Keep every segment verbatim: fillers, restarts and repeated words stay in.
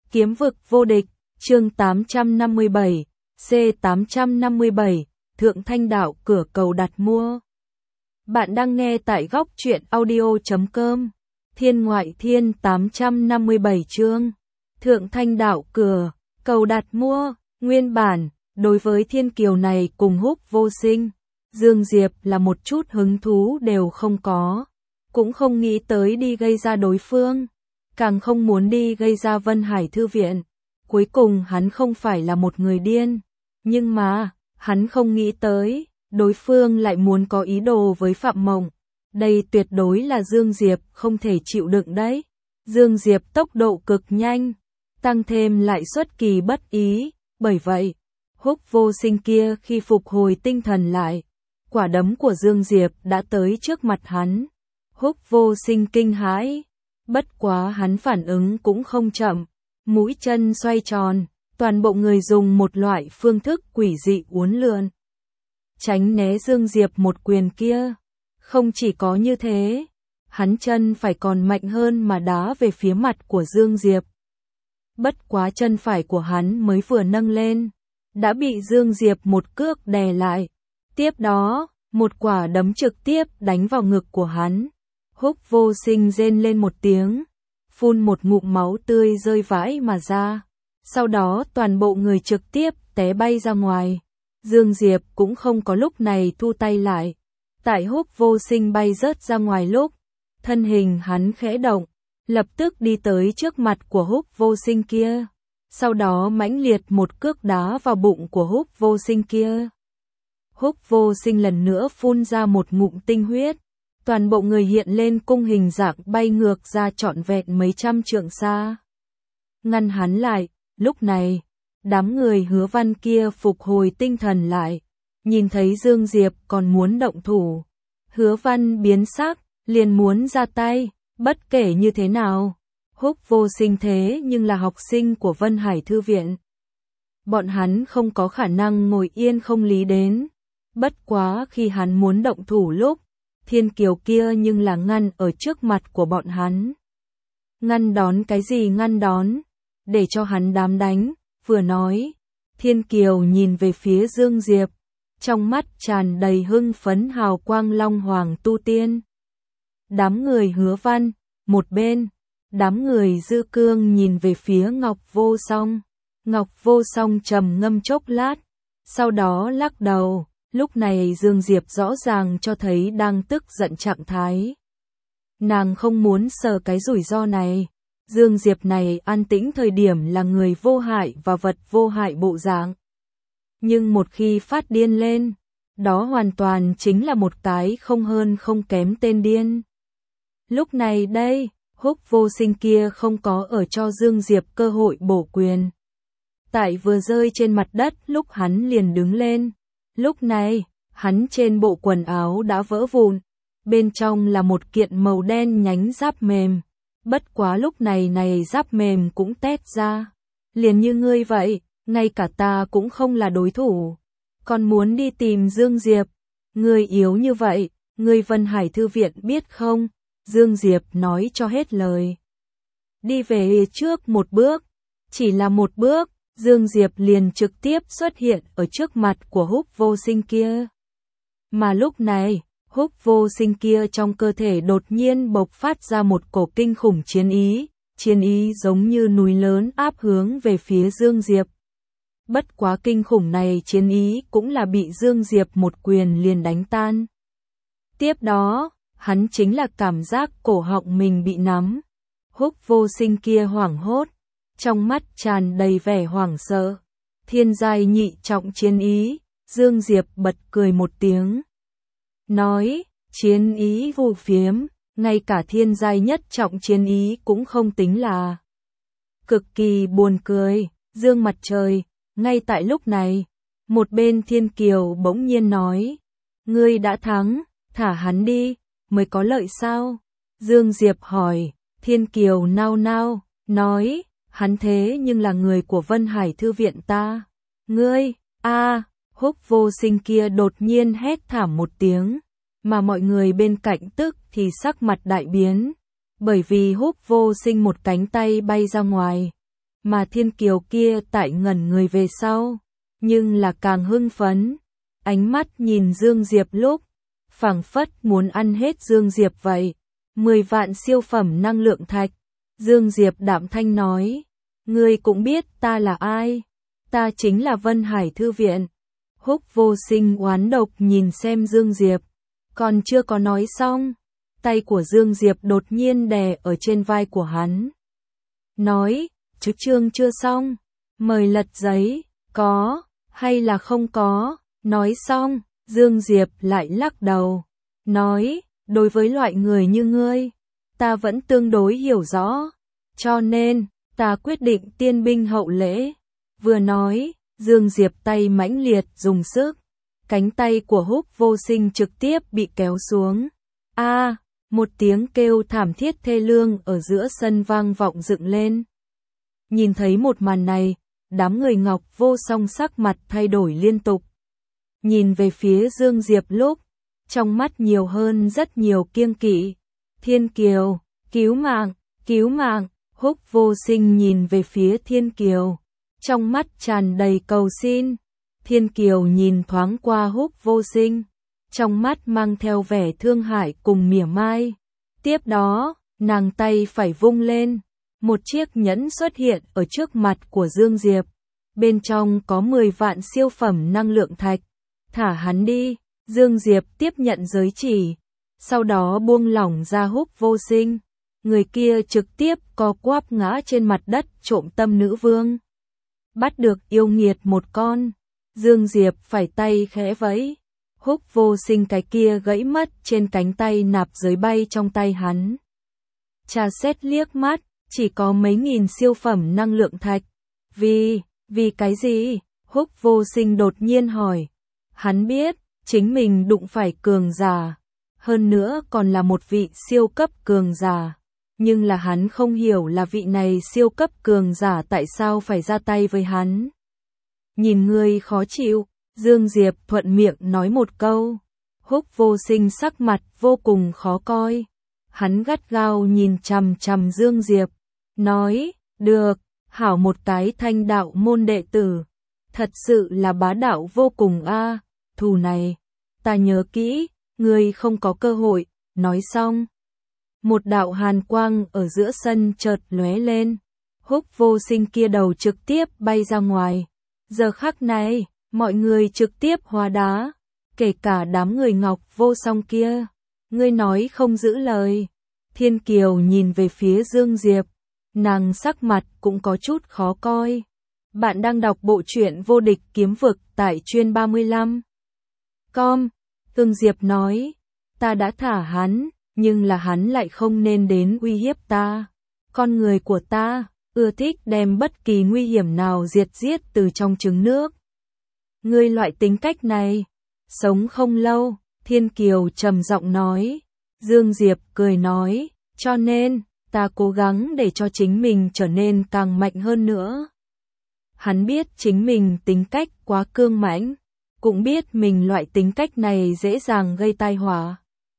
Kiếm vực vô địch, chương tám trăm năm mươi bảy, C tám trăm năm mươi bảy, Thượng Thanh Đạo cửa cầu đặt mua. Bạn đang nghe tại góc truyện audio chấm com. Thiên Ngoại Thiên tám trăm năm mươi bảy chương. Thượng Thanh Đạo cửa cầu đặt mua. Nguyên bản, đối với thiên kiều này cùng Húc Vô Sinh, Dương Diệp là một chút hứng thú đều không có, cũng không nghĩ tới đi gây ra đối phương, càng không muốn đi gây ra Vân Hải Thư viện. Cuối cùng hắn không phải là một người điên, nhưng mà, hắn không nghĩ tới, đối phương lại muốn có ý đồ với Phạm Mộng. Đây tuyệt đối là Dương Diệp không thể chịu đựng đấy. Dương Diệp tốc độ cực nhanh, tăng thêm lại xuất kỳ bất ý, bởi vậy, Húc Vô Sinh kia khi phục hồi tinh thần lại, quả đấm của Dương Diệp đã tới trước mặt hắn. Húc Vô Sinh kinh hãi, bất quá hắn phản ứng cũng không chậm, mũi chân xoay tròn, toàn bộ người dùng một loại phương thức quỷ dị uốn lượn, tránh né Dương Diệp một quyền kia. Không chỉ có như thế, hắn chân phải còn mạnh hơn mà đá về phía mặt của Dương Diệp. Bất quá chân phải của hắn mới vừa nâng lên, đã bị Dương Diệp một cước đè lại. Tiếp đó, một quả đấm trực tiếp đánh vào ngực của hắn. Húc Vô Sinh rên lên một tiếng, phun một ngụm máu tươi rơi vãi mà ra. Sau đó toàn bộ người trực tiếp té bay ra ngoài. Dương Diệp cũng không có lúc này thu tay lại. Tại Húc Vô Sinh bay rớt ra ngoài lúc, thân hình hắn khẽ động, lập tức đi tới trước mặt của Húc Vô Sinh kia. Sau đó mãnh liệt một cước đá vào bụng của Húc Vô Sinh kia. Húc Vô Sinh lần nữa phun ra một ngụm tinh huyết, toàn bộ người hiện lên cung hình dạng bay ngược ra trọn vẹn mấy trăm trượng xa. Ngăn hắn lại, lúc này, đám người Hứa Văn kia phục hồi tinh thần lại, nhìn thấy Dương Diệp còn muốn động thủ. Hứa Văn biến sắc, liền muốn ra tay, bất kể như thế nào. Húc Vô Sinh thế nhưng là học sinh của Vân Hải Thư viện. Bọn hắn không có khả năng ngồi yên không lý đến. Bất quá khi hắn muốn động thủ lúc, thiên kiều kia nhưng là ngăn ở trước mặt của bọn hắn. Ngăn đón cái gì ngăn đón? Để cho hắn đám đánh, vừa nói. Thiên kiều nhìn về phía Dương Diệp, trong mắt tràn đầy hưng phấn hào quang long hoàng tu tiên. Đám người Hứa Văn, một bên, đám người Dư Cương nhìn về phía Ngọc Vô Song. Ngọc Vô Song trầm ngâm chốc lát, sau đó lắc đầu. Lúc này Dương Diệp rõ ràng cho thấy đang tức giận trạng thái. Nàng không muốn sờ cái rủi ro này. Dương Diệp này an tĩnh thời điểm là người vô hại và vật vô hại bộ dạng. Nhưng một khi phát điên lên, đó hoàn toàn chính là một cái không hơn không kém tên điên. Lúc này đây, Húc Vô Sinh kia không có ở cho Dương Diệp cơ hội bổ quyền. Tại vừa rơi trên mặt đất lúc hắn liền đứng lên. Lúc này, hắn trên bộ quần áo đã vỡ vụn, bên trong là một kiện màu đen nhánh giáp mềm. Bất quá lúc này này giáp mềm cũng tét ra. Liền như ngươi vậy, ngay cả ta cũng không là đối thủ. Còn muốn đi tìm Dương Diệp. Ngươi yếu như vậy, ngươi Vân Hải Thư viện biết không? Dương Diệp nói cho hết lời. Đi về trước một bước, chỉ là một bước. Dương Diệp liền trực tiếp xuất hiện ở trước mặt của Húc Vô Sinh kia. Mà lúc này, Húc Vô Sinh kia trong cơ thể đột nhiên bộc phát ra một cổ kinh khủng chiến ý, chiến ý giống như núi lớn áp hướng về phía Dương Diệp. Bất quá kinh khủng này chiến ý cũng là bị Dương Diệp một quyền liền đánh tan. Tiếp đó, hắn chính là cảm giác cổ họng mình bị nắm. Húc Vô Sinh kia hoảng hốt, trong mắt tràn đầy vẻ hoảng sợ. Thiên giai nhị trọng chiến ý, Dương Diệp bật cười một tiếng. Nói, chiến ý vô phiếm, ngay cả thiên giai nhất trọng chiến ý cũng không tính là. Cực kỳ buồn cười, Dương Mặt Trời, ngay tại lúc này, một bên Thiên Kiều bỗng nhiên nói. Ngươi đã thắng, thả hắn đi, mới có lợi sao? Dương Diệp hỏi, Thiên Kiều nao nao, nói. Hắn thế nhưng là người của Vân Hải Thư viện ta. Ngươi, a, Húc Vô Sinh kia đột nhiên hét thảm một tiếng, mà mọi người bên cạnh tức thì sắc mặt đại biến, bởi vì Húc Vô Sinh một cánh tay bay ra ngoài, mà Thiên Kiều kia tại ngẩn người về sau, nhưng là càng hưng phấn, ánh mắt nhìn Dương Diệp lúc, phảng phất muốn ăn hết Dương Diệp vậy. Mười vạn siêu phẩm năng lượng thạch. Dương Diệp đạm thanh nói, ngươi cũng biết ta là ai, ta chính là Vân Hải Thư Viện. Húc Vô Sinh oán độc nhìn xem Dương Diệp, còn chưa có nói xong, tay của Dương Diệp đột nhiên đè ở trên vai của hắn. Nói, chứ chương chưa xong, mời lật giấy, có, hay là không có, nói xong, Dương Diệp lại lắc đầu, nói, đối với loại người như ngươi, ta vẫn tương đối hiểu rõ, cho nên, ta quyết định tiên binh hậu lễ. Vừa nói, Dương Diệp tay mãnh liệt dùng sức, cánh tay của Húc Vô Sinh trực tiếp bị kéo xuống. A, à, một tiếng kêu thảm thiết thê lương ở giữa sân vang vọng dựng lên. Nhìn thấy một màn này, đám người Ngọc Vô Song sắc mặt thay đổi liên tục. Nhìn về phía Dương Diệp lúc, trong mắt nhiều hơn rất nhiều kiêng kỵ. Thiên Kiều, cứu mạng, cứu mạng. Húc Vô Sinh nhìn về phía Thiên Kiều, trong mắt tràn đầy cầu xin. Thiên Kiều nhìn thoáng qua Húc Vô Sinh, trong mắt mang theo vẻ thương hại cùng mỉa mai. Tiếp đó, nàng tay phải vung lên, một chiếc nhẫn xuất hiện ở trước mặt của Dương Diệp. Bên trong có mười vạn siêu phẩm năng lượng thạch. Thả hắn đi. Dương Diệp tiếp nhận giới chỉ, sau đó buông lỏng ra Húc Vô Sinh. Người kia trực tiếp co quắp ngã trên mặt đất trộm tâm nữ vương. Bắt được yêu nghiệt một con. Dương Diệp phải tay khẽ vẫy. Húc Vô Sinh cái kia gãy mất trên cánh tay nạp giới bay trong tay hắn. Trà xét liếc mắt, chỉ có mấy nghìn siêu phẩm năng lượng thạch. Vì, vì cái gì? Húc Vô Sinh đột nhiên hỏi. Hắn biết, chính mình đụng phải cường giả. Hơn nữa còn là một vị siêu cấp cường giả. Nhưng là hắn không hiểu là vị này siêu cấp cường giả tại sao phải ra tay với hắn. Nhìn ngươi khó chịu, Dương Diệp thuận miệng nói một câu. Húc Vô Sinh sắc mặt vô cùng khó coi. Hắn gắt gao nhìn chằm chằm Dương Diệp, nói, được, hảo một cái thanh đạo môn đệ tử. Thật sự là bá đạo vô cùng a, à, thù này, ta nhớ kỹ, ngươi không có cơ hội. Nói xong, một đạo hàn quang ở giữa sân chợt lóe lên. Húc Vô Sinh kia đầu trực tiếp bay ra ngoài. Giờ khắc này, mọi người trực tiếp hóa đá, kể cả đám người Ngọc Vô Song kia. Ngươi nói không giữ lời. Thiên Kiều nhìn về phía Dương Diệp, nàng sắc mặt cũng có chút khó coi. Bạn đang đọc bộ truyện Vô Địch Kiếm Vực tại chuyên ba mươi lăm. Com. Dương Diệp nói, ta đã thả hắn, nhưng là hắn lại không nên đến uy hiếp ta. Con người của ta, ưa thích đem bất kỳ nguy hiểm nào diệt giết từ trong trứng nước. Ngươi loại tính cách này, sống không lâu. Thiên Kiều trầm giọng nói. Dương Diệp cười nói, cho nên, ta cố gắng để cho chính mình trở nên càng mạnh hơn nữa. Hắn biết chính mình tính cách quá cương mãnh, cũng biết mình loại tính cách này dễ dàng gây tai họa,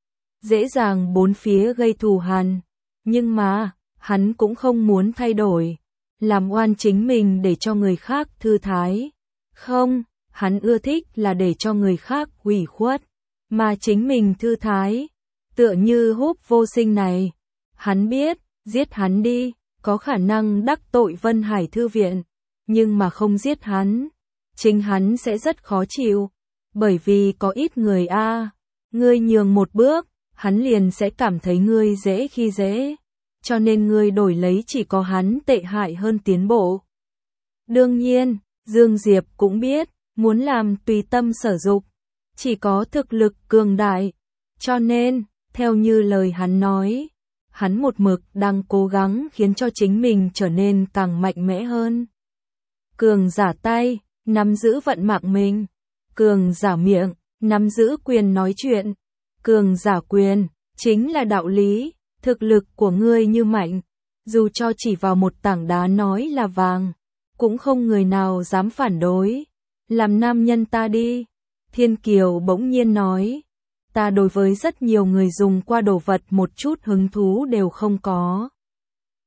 dễ dàng bốn phía gây thù hằn, nhưng mà, hắn cũng không muốn thay đổi, làm oan chính mình để cho người khác thư thái. Không, hắn ưa thích là để cho người khác ủy khuất, mà chính mình thư thái. Tựa như Húc Vô Sinh này, hắn biết, giết hắn đi, có khả năng đắc tội Vân Hải Thư Viện, nhưng mà không giết hắn, chính hắn sẽ rất khó chịu, bởi vì có ít người a, à, ngươi nhường một bước, hắn liền sẽ cảm thấy ngươi dễ khi dễ, cho nên ngươi đổi lấy chỉ có hắn tệ hại hơn tiến bộ. Đương nhiên, Dương Diệp cũng biết, muốn làm tùy tâm sở dục, chỉ có thực lực cường đại, cho nên, theo như lời hắn nói, hắn một mực đang cố gắng khiến cho chính mình trở nên càng mạnh mẽ hơn. Cường giả tay, nắm giữ vận mạng mình. Cường giả miệng, nắm giữ quyền nói chuyện. Cường giả quyền, chính là đạo lý. Thực lực của ngươi như mạnh, dù cho chỉ vào một tảng đá nói là vàng, cũng không người nào dám phản đối. Làm nam nhân ta đi. Thiên Kiều bỗng nhiên nói. Ta đối với rất nhiều người dùng qua đồ vật một chút hứng thú đều không có.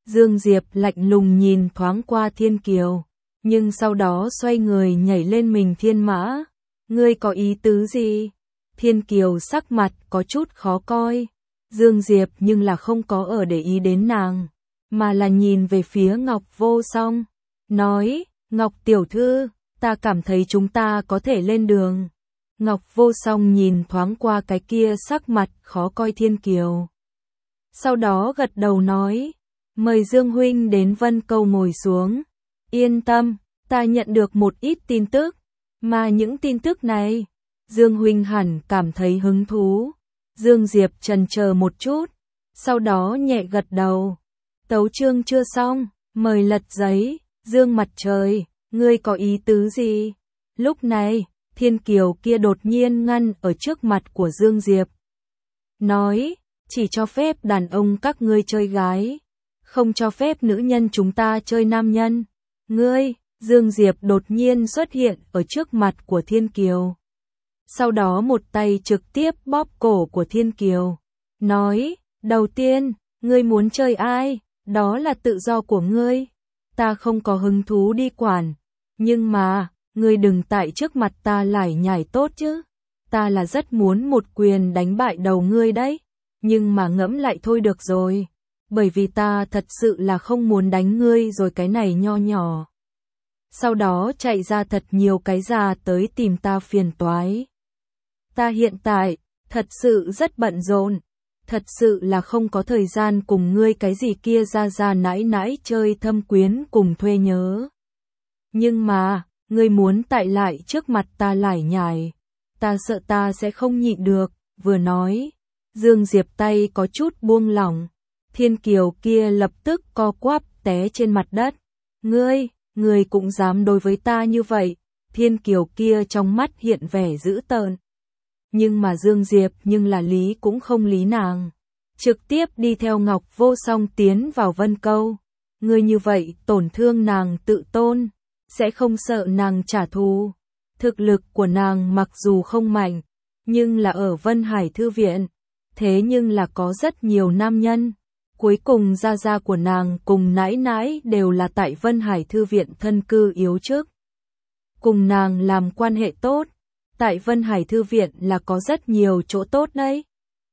Dương Diệp lạnh lùng nhìn thoáng qua Thiên Kiều, nhưng sau đó xoay người nhảy lên mình Thiên Mã. Ngươi có ý tứ gì? Thiên Kiều sắc mặt có chút khó coi. Dương Diệp nhưng là không có ở để ý đến nàng, mà là nhìn về phía Ngọc Vô Song, nói, Ngọc tiểu thư, ta cảm thấy chúng ta có thể lên đường. Ngọc Vô Song nhìn thoáng qua cái kia sắc mặt khó coi Thiên Kiều. Sau đó gật đầu nói, mời Dương huynh đến Vân Câu ngồi xuống. Yên tâm, ta nhận được một ít tin tức, mà những tin tức này, Dương huynh hẳn cảm thấy hứng thú. Dương Diệp chần chờ một chút, sau đó nhẹ gật đầu. Tấu chương chưa xong, mời lật giấy. Dương Mặt Trời, ngươi có ý tứ gì? Lúc này, Thiên Kiều kia đột nhiên ngăn ở trước mặt của Dương Diệp. Nói, chỉ cho phép đàn ông các ngươi chơi gái, không cho phép nữ nhân chúng ta chơi nam nhân. Ngươi, Dương Diệp đột nhiên xuất hiện ở trước mặt của Thiên Kiều. Sau đó một tay trực tiếp bóp cổ của Thiên Kiều. Nói, đầu tiên, ngươi muốn chơi ai, đó là tự do của ngươi. Ta không có hứng thú đi quản. Nhưng mà, ngươi đừng tại trước mặt ta lải nhải tốt chứ. Ta là rất muốn một quyền đánh bại đầu ngươi đấy. Nhưng mà ngẫm lại thôi được rồi. Bởi vì ta thật sự là không muốn đánh ngươi rồi cái này nho nhỏ. Sau đó chạy ra thật nhiều cái già tới tìm ta phiền toái. Ta hiện tại, thật sự rất bận rộn. Thật sự là không có thời gian cùng ngươi cái gì kia ra ra nãi nãi chơi thâm quyến cùng thuê nhớ. Nhưng mà, ngươi muốn tại lại trước mặt ta lải nhải. Ta sợ ta sẽ không nhịn được, vừa nói. Dương Diệp tay có chút buông lỏng. Thiên Kiều kia lập tức co quắp té trên mặt đất. Ngươi, ngươi cũng dám đối với ta như vậy. Thiên Kiều kia trong mắt hiện vẻ dữ tợn. Nhưng mà Dương Diệp nhưng là lý cũng không lý nàng. Trực tiếp đi theo Ngọc Vô Song tiến vào Vân Câu. Ngươi như vậy tổn thương nàng tự tôn, sẽ không sợ nàng trả thù. Thực lực của nàng mặc dù không mạnh, nhưng là ở Vân Hải Thư Viện. Thế nhưng là có rất nhiều nam nhân. Cuối cùng gia gia của nàng cùng nãi nãi đều là tại Vân Hải Thư Viện thân cư yếu chức. Cùng nàng làm quan hệ tốt. Tại Vân Hải Thư Viện là có rất nhiều chỗ tốt đấy.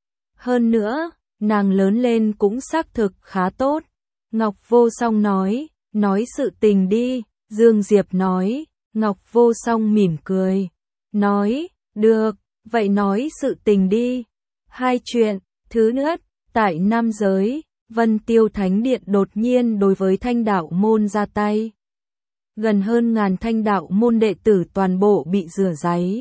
Hơn nữa, nàng lớn lên cũng xác thực khá tốt. Ngọc Vô Song nói, nói sự tình đi. Dương Diệp nói, Ngọc Vô Song mỉm cười. Nói, được, vậy nói sự tình đi. Hai chuyện, thứ nhất, tại Nam Giới, Vân Tiêu Thánh Điện đột nhiên đối với Thanh Đạo Môn ra tay. Gần hơn ngàn Thanh Đạo Môn đệ tử toàn bộ bị rửa ráy.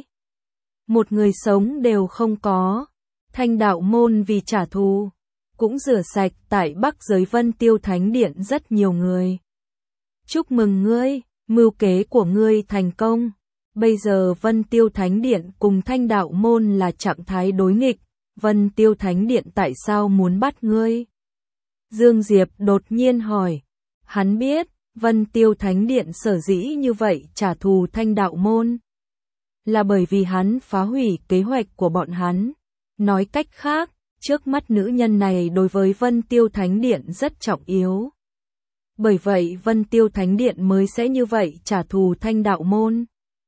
Một người sống đều không có. Thanh Đạo Môn vì trả thù, cũng rửa sạch tại Bắc Giới Vân Tiêu Thánh Điện rất nhiều người. Chúc mừng ngươi, mưu kế của ngươi thành công. Bây giờ Vân Tiêu Thánh Điện cùng Thanh Đạo Môn là trạng thái đối nghịch. Vân Tiêu Thánh Điện tại sao muốn bắt ngươi? Dương Diệp đột nhiên hỏi. Hắn biết, Vân Tiêu Thánh Điện sở dĩ như vậy trả thù Thanh Đạo Môn. Là bởi vì hắn phá hủy kế hoạch của bọn hắn. Nói cách khác, trước mắt nữ nhân này đối với Vân Tiêu Thánh Điện rất trọng yếu. Bởi vậy Vân Tiêu Thánh Điện mới sẽ như vậy trả thù Thanh Đạo Môn.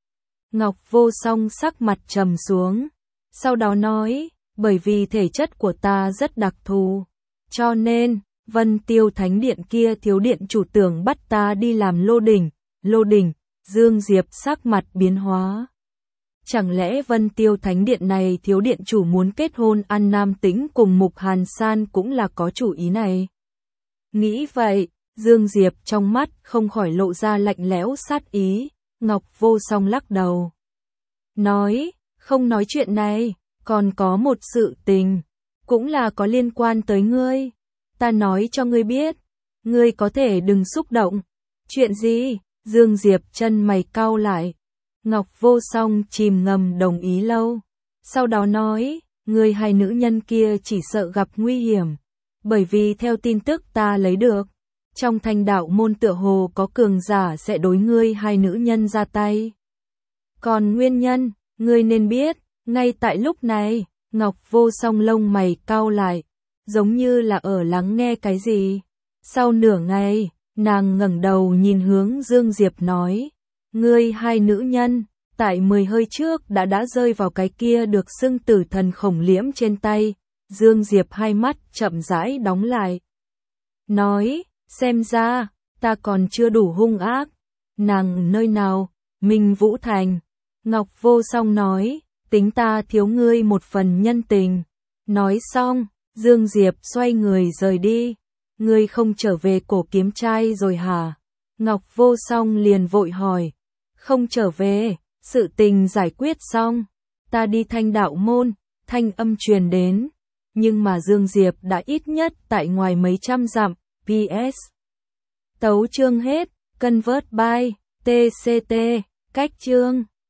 Ngọc Vô Song sắc mặt trầm xuống. Sau đó nói, bởi vì thể chất của ta rất đặc thù. Cho nên, Vân Tiêu Thánh Điện kia thiếu điện chủ tưởng bắt ta đi làm lô đỉnh. Lô đỉnh, Dương Diệp sắc mặt biến hóa. Chẳng lẽ Vân Tiêu Thánh Điện này thiếu điện chủ muốn kết hôn An Nam Tĩnh cùng Mục Hàn San cũng là có chủ ý này? Nghĩ vậy, Dương Diệp trong mắt không khỏi lộ ra lạnh lẽo sát ý. Ngọc Vô Song lắc đầu. Nói, không nói chuyện này, còn có một sự tình, cũng là có liên quan tới ngươi. Ta nói cho ngươi biết, ngươi có thể đừng xúc động. Chuyện gì? Dương Diệp chân mày cau lại. Ngọc Vô Song chìm ngầm đồng ý lâu. Sau đó nói, ngươi hai nữ nhân kia chỉ sợ gặp nguy hiểm. Bởi vì theo tin tức ta lấy được, trong Thanh Đạo Môn tựa hồ có cường giả sẽ đối ngươi hai nữ nhân ra tay. Còn nguyên nhân, ngươi nên biết, ngay tại lúc này, Ngọc Vô Song lông mày cau lại, giống như là ở lắng nghe cái gì. Sau nửa ngày, nàng ngẩng đầu nhìn hướng Dương Diệp nói, ngươi hai nữ nhân, tại mười hơi trước đã đã rơi vào cái kia được xưng tử thần khổng liễm trên tay. Dương Diệp hai mắt chậm rãi đóng lại. Nói, xem ra, ta còn chưa đủ hung ác. Nàng nơi nào? Minh Vũ Thành. Ngọc Vô Song nói, tính ta thiếu ngươi một phần nhân tình. Nói xong, Dương Diệp xoay người rời đi. Ngươi không trở về cổ kiếm trai rồi hả? Ngọc Vô Song liền vội hỏi. Không trở về, sự tình giải quyết xong. Ta đi Thanh Đạo Môn, thanh âm truyền đến. Nhưng mà Dương Diệp đã ít nhất tại ngoài mấy trăm dặm. pê ét. Tấu chương hết, convert by, tê xê tê, cách chương.